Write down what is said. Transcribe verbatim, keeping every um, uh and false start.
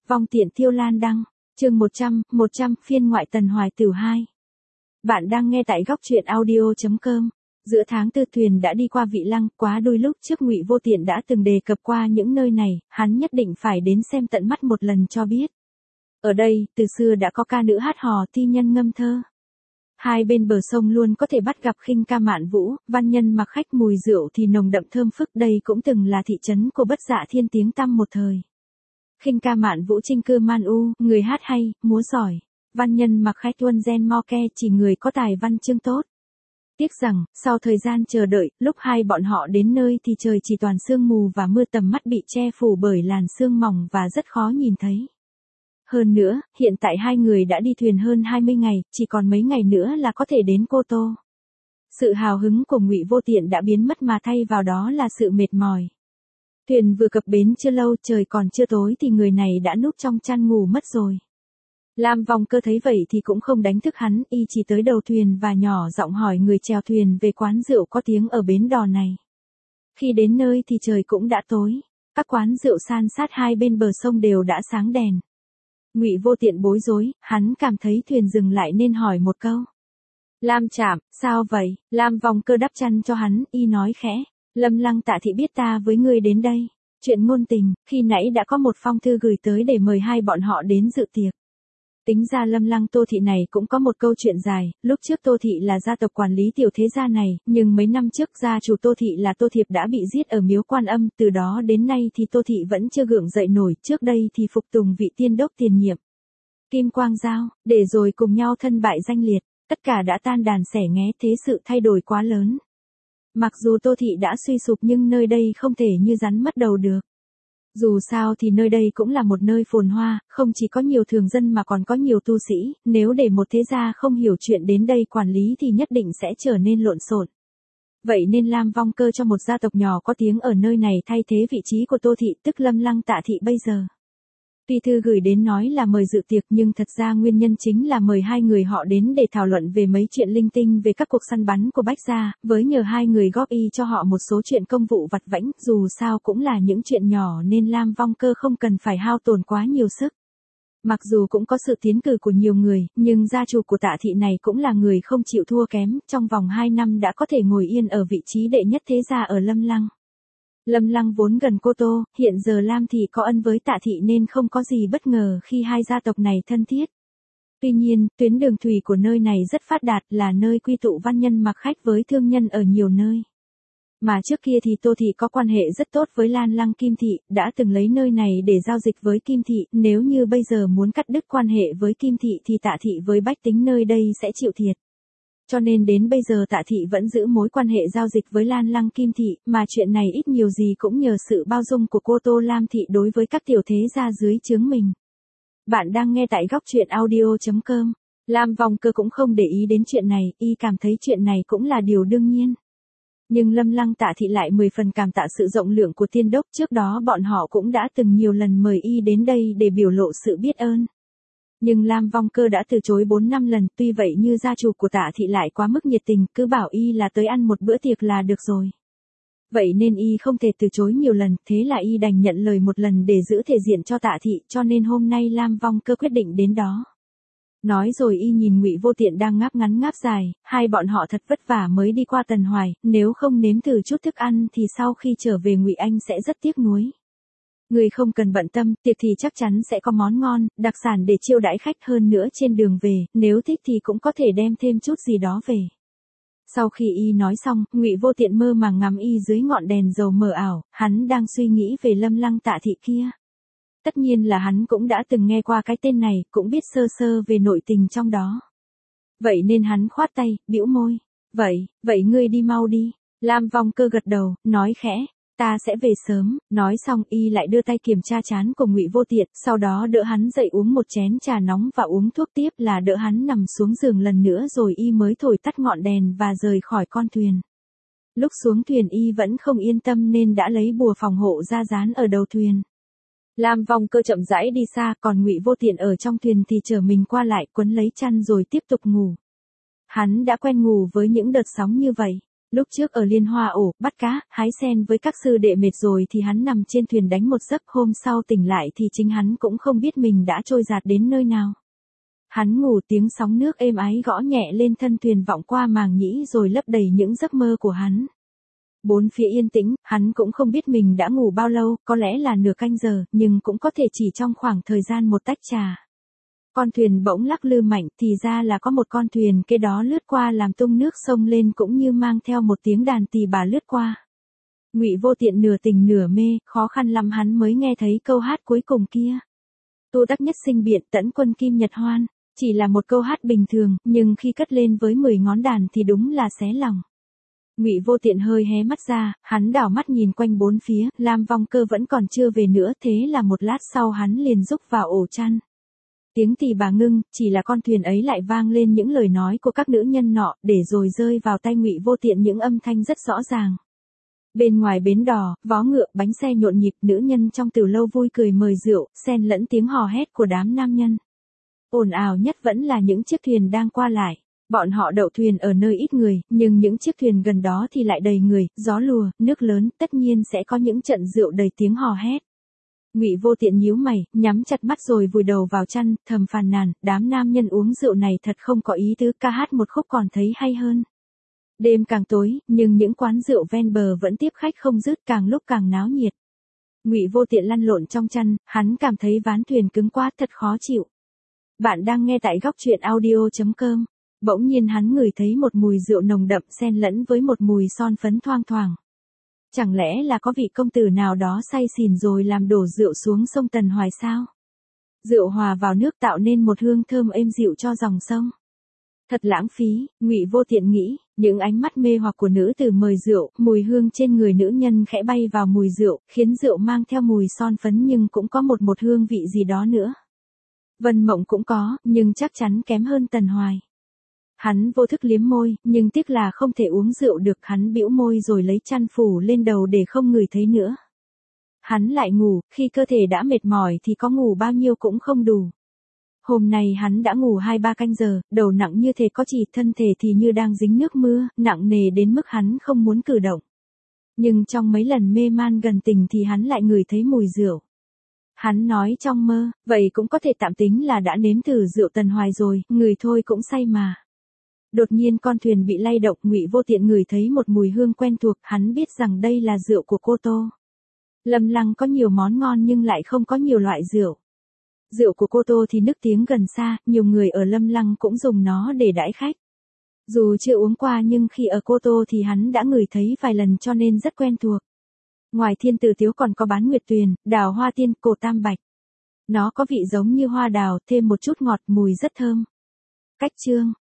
Vong tiện Tiêu Lan đăng, chương một trăm, một trăm, phiên ngoại Tần Hoài Tửu hai. Bạn đang nghe tại góc truyện audio chấm com. Giữa tháng tư thuyền đã đi qua Vị Lăng, quá đôi lúc trước Ngụy Vô Tiện đã từng đề cập qua những nơi này, hắn nhất định phải đến xem tận mắt một lần cho biết. Ở đây, từ xưa đã có ca nữ hát hò thi nhân ngâm thơ. Hai bên bờ sông luôn có thể bắt gặp khinh ca mạn vũ, văn nhân mặc khách, mùi rượu thì nồng đậm thơm phức. Đây cũng từng là thị trấn của Bất Dạ Thiên tiếng tăm một thời. Khinh ca mạn vũ trinh cư man u, người hát hay, múa giỏi. Văn nhân mặc khách tuân gen mo ke, chỉ người có tài văn chương tốt. Tiếc rằng, sau thời gian chờ đợi, lúc hai bọn họ đến nơi thì trời chỉ toàn sương mù và mưa, tầm mắt bị che phủ bởi làn sương mỏng và rất khó nhìn thấy. Hơn nữa, hiện tại hai người đã đi thuyền hơn hai mươi ngày, chỉ còn mấy ngày nữa là có thể đến Cô Tô. Sự hào hứng của Ngụy Vô Tiện đã biến mất mà thay vào đó là sự mệt mỏi. Thuyền vừa cập bến chưa lâu, trời còn chưa tối thì người này đã núp trong chăn ngủ mất rồi. Lam Vong Cơ thấy vậy thì cũng không đánh thức hắn, y chỉ tới đầu thuyền và nhỏ giọng hỏi người chèo thuyền về quán rượu có tiếng ở bến đò này. Khi đến nơi thì trời cũng đã tối, các quán rượu san sát hai bên bờ sông đều đã sáng đèn. Ngụy Vô Tiện bối rối, hắn cảm thấy thuyền dừng lại nên hỏi một câu. Lam Trạm, sao vậy? Lam Vong Cơ đắp chăn cho hắn, y nói khẽ. Lâm Lăng Tạ Thị biết ta với ngươi đến đây. Chuyện ngôn tình, khi nãy đã có một phong thư gửi tới để mời hai bọn họ đến dự tiệc. Tính ra Lâm Lăng Tô Thị này cũng có một câu chuyện dài, lúc trước Tô Thị là gia tộc quản lý tiểu thế gia này, nhưng mấy năm trước gia chủ Tô Thị là Tô Thiệp đã bị giết ở miếu Quan Âm, từ đó đến nay thì Tô Thị vẫn chưa gượng dậy nổi, trước đây thì phục tùng vị tiên đốc tiền nhiệm. Kim Quang Giao, để rồi cùng nhau thân bại danh liệt, tất cả đã tan đàn xẻ nghé, thế sự thay đổi quá lớn. Mặc dù Tô Thị đã suy sụp nhưng nơi đây không thể như rắn mất đầu được. Dù sao thì nơi đây cũng là một nơi phồn hoa, không chỉ có nhiều thường dân mà còn có nhiều tu sĩ, nếu để một thế gia không hiểu chuyện đến đây quản lý thì nhất định sẽ trở nên lộn xộn. Vậy nên Lam Vong Cơ cho một gia tộc nhỏ có tiếng ở nơi này thay thế vị trí của Tô Thị, tức Lâm Lăng Tạ Thị bây giờ. Tuy thư gửi đến nói là mời dự tiệc nhưng thật ra nguyên nhân chính là mời hai người họ đến để thảo luận về mấy chuyện linh tinh về các cuộc săn bắn của Bách gia, với nhờ hai người góp y cho họ một số chuyện công vụ vặt vãnh, dù sao cũng là những chuyện nhỏ nên Lam Vong Cơ không cần phải hao tổn quá nhiều sức. Mặc dù cũng có sự tiến cử của nhiều người, nhưng gia chủ của Tạ Thị này cũng là người không chịu thua kém, trong vòng hai năm đã có thể ngồi yên ở vị trí đệ nhất thế gia ở Lâm Lăng. Lâm Lăng vốn gần Cô Tô, hiện giờ Lam Thị có ân với Tạ Thị nên không có gì bất ngờ khi hai gia tộc này thân thiết. Tuy nhiên, tuyến đường thủy của nơi này rất phát đạt, là nơi quy tụ văn nhân mặc khách với thương nhân ở nhiều nơi. Mà trước kia thì Tô Thị có quan hệ rất tốt với Lan Lăng Kim Thị, đã từng lấy nơi này để giao dịch với Kim Thị, nếu như bây giờ muốn cắt đứt quan hệ với Kim Thị thì Tạ Thị với bách tính nơi đây sẽ chịu thiệt. Cho nên đến bây giờ Tạ Thị vẫn giữ mối quan hệ giao dịch với Lan Lăng Kim Thị, mà chuyện này ít nhiều gì cũng nhờ sự bao dung của cô Tô Lam Thị đối với các tiểu thế gia dưới trướng mình. Bạn đang nghe tại góc truyện audio chấm com. Lam Vong Cơ cũng không để ý đến chuyện này, y cảm thấy chuyện này cũng là điều đương nhiên. Nhưng Lâm Lăng Tạ Thị lại mười phần cảm tạ sự rộng lượng của tiên đốc, trước đó bọn họ cũng đã từng nhiều lần mời y đến đây để biểu lộ sự biết ơn. Nhưng Lam Vong Cơ đã từ chối bốn năm lần, tuy vậy như gia chủ của Tạ Thị lại quá mức nhiệt tình, cứ bảo y là tới ăn một bữa tiệc là được rồi. Vậy nên y không thể từ chối nhiều lần, thế là y đành nhận lời một lần để giữ thể diện cho Tạ Thị, cho nên hôm nay Lam Vong Cơ quyết định đến đó. Nói rồi y nhìn Ngụy Vô Tiện đang ngáp ngắn ngáp dài, hai bọn họ thật vất vả mới đi qua Tần Hoài, nếu không nếm thử chút thức ăn thì sau khi trở về Ngụy Anh sẽ rất tiếc nuối. Người không cần bận tâm, tiệc thì chắc chắn sẽ có món ngon, đặc sản để chiêu đãi khách, hơn nữa trên đường về, nếu thích thì cũng có thể đem thêm chút gì đó về. Sau khi y nói xong, Ngụy Vô Tiện mơ màng ngắm y dưới ngọn đèn dầu mờ ảo, hắn đang suy nghĩ về Lâm Lăng Tạ Thị kia. Tất nhiên là hắn cũng đã từng nghe qua cái tên này, cũng biết sơ sơ về nội tình trong đó. Vậy nên hắn khoát tay, bĩu môi. Vậy, vậy ngươi đi mau đi. Lam Vong Cơ gật đầu, nói khẽ. Ta sẽ về sớm. Nói xong y lại đưa tay kiểm tra trán của Ngụy Vô Tiện, sau đó đỡ hắn dậy uống một chén trà nóng và uống thuốc, tiếp là đỡ hắn nằm xuống giường lần nữa rồi y mới thổi tắt ngọn đèn và rời khỏi con thuyền. Lúc xuống thuyền y vẫn không yên tâm nên đã lấy bùa phòng hộ ra dán ở đầu thuyền. Lam Vong Cơ chậm rãi đi xa, còn Ngụy Vô Tiện ở trong thuyền thì trở mình qua lại, quấn lấy chăn rồi tiếp tục ngủ. Hắn đã quen ngủ với những đợt sóng như vậy. Lúc trước ở Liên Hoa ổ, bắt cá, hái sen với các sư đệ mệt rồi thì hắn nằm trên thuyền đánh một giấc, hôm sau tỉnh lại thì chính hắn cũng không biết mình đã trôi dạt đến nơi nào. Hắn ngủ tiếng sóng nước êm ái gõ nhẹ lên thân thuyền vọng qua màng nhĩ rồi lấp đầy những giấc mơ của hắn. Bốn phía yên tĩnh, hắn cũng không biết mình đã ngủ bao lâu, có lẽ là nửa canh giờ, nhưng cũng có thể chỉ trong khoảng thời gian một tách trà. Con thuyền bỗng lắc lư mạnh, thì ra là có một con thuyền kế đó lướt qua làm tung nước sông lên cũng như mang theo một tiếng đàn tỳ bà lướt qua. Ngụy Vô Tiện nửa tỉnh nửa mê, khó khăn lắm hắn mới nghe thấy câu hát cuối cùng kia. Tu đắc nhất sinh biện tẫn quân kim nhật hoan, chỉ là một câu hát bình thường, nhưng khi cất lên với mười ngón đàn thì đúng là xé lòng. Ngụy Vô Tiện hơi hé mắt ra, hắn đảo mắt nhìn quanh bốn phía, Lam Vong Cơ vẫn còn chưa về nữa, thế là một lát sau hắn liền rúc vào ổ chăn. Tiếng tỳ bà ngưng, chỉ là con thuyền ấy lại vang lên những lời nói của các nữ nhân nọ, để rồi rơi vào tay Ngụy Vô Tiện những âm thanh rất rõ ràng. Bên ngoài bến đò, vó ngựa, bánh xe nhộn nhịp, nữ nhân trong từ lâu vui cười mời rượu, xen lẫn tiếng hò hét của đám nam nhân. Ồn ào nhất vẫn là những chiếc thuyền đang qua lại. Bọn họ đậu thuyền ở nơi ít người, nhưng những chiếc thuyền gần đó thì lại đầy người, gió lùa, nước lớn, tất nhiên sẽ có những trận rượu đầy tiếng hò hét. Ngụy Vô Tiện nhíu mày, nhắm chặt mắt rồi vùi đầu vào chăn, thầm phàn nàn, đám nam nhân uống rượu này thật không có ý tứ, ca hát một khúc còn thấy hay hơn. Đêm càng tối, nhưng những quán rượu ven bờ vẫn tiếp khách không dứt, càng lúc càng náo nhiệt. Ngụy Vô Tiện lăn lộn trong chăn, hắn cảm thấy ván thuyền cứng quá, thật khó chịu. Bạn đang nghe tại góc truyện audio chấm com. Bỗng nhiên hắn ngửi thấy một mùi rượu nồng đậm xen lẫn với một mùi son phấn thoang thoảng. Chẳng lẽ là có vị công tử nào đó say xỉn rồi làm đổ rượu xuống sông Tần Hoài sao? Rượu hòa vào nước tạo nên một hương thơm êm dịu cho dòng sông. Thật lãng phí, Ngụy Vô Tiện nghĩ, những ánh mắt mê hoặc của nữ tử mời rượu, mùi hương trên người nữ nhân khẽ bay vào mùi rượu, khiến rượu mang theo mùi son phấn nhưng cũng có một một hương vị gì đó nữa. Vân Mộng cũng có, nhưng chắc chắn kém hơn Tần Hoài. Hắn vô thức liếm môi, nhưng tiếc là không thể uống rượu được, hắn bĩu môi rồi lấy chăn phủ lên đầu để không ngửi thấy nữa. Hắn lại ngủ, khi cơ thể đã mệt mỏi thì có ngủ bao nhiêu cũng không đủ. Hôm nay hắn đã ngủ hai ba canh giờ, đầu nặng như thể có chỉ, thân thể thì như đang dính nước mưa, nặng nề đến mức hắn không muốn cử động. Nhưng trong mấy lần mê man gần tỉnh thì hắn lại ngửi thấy mùi rượu. Hắn nói trong mơ, vậy cũng có thể tạm tính là đã nếm thử rượu Tần Hoài rồi, người thôi cũng say mà. Đột nhiên con thuyền bị lay động, Ngụy Vô Tiện ngửi thấy một mùi hương quen thuộc, hắn biết rằng đây là rượu của Cô Tô. Lâm Lăng có nhiều món ngon nhưng lại không có nhiều loại rượu. Rượu của Cô Tô thì nức tiếng gần xa, nhiều người ở Lâm Lăng cũng dùng nó để đãi khách. Dù chưa uống qua nhưng khi ở Cô Tô thì hắn đã ngửi thấy vài lần cho nên rất quen thuộc. Ngoài Thiên Tử Tiếu còn có bán Nguyệt Tuyền, Đào Hoa Tiên, Cổ Tam Bạch. Nó có vị giống như hoa đào, thêm một chút ngọt, mùi rất thơm. Cách chương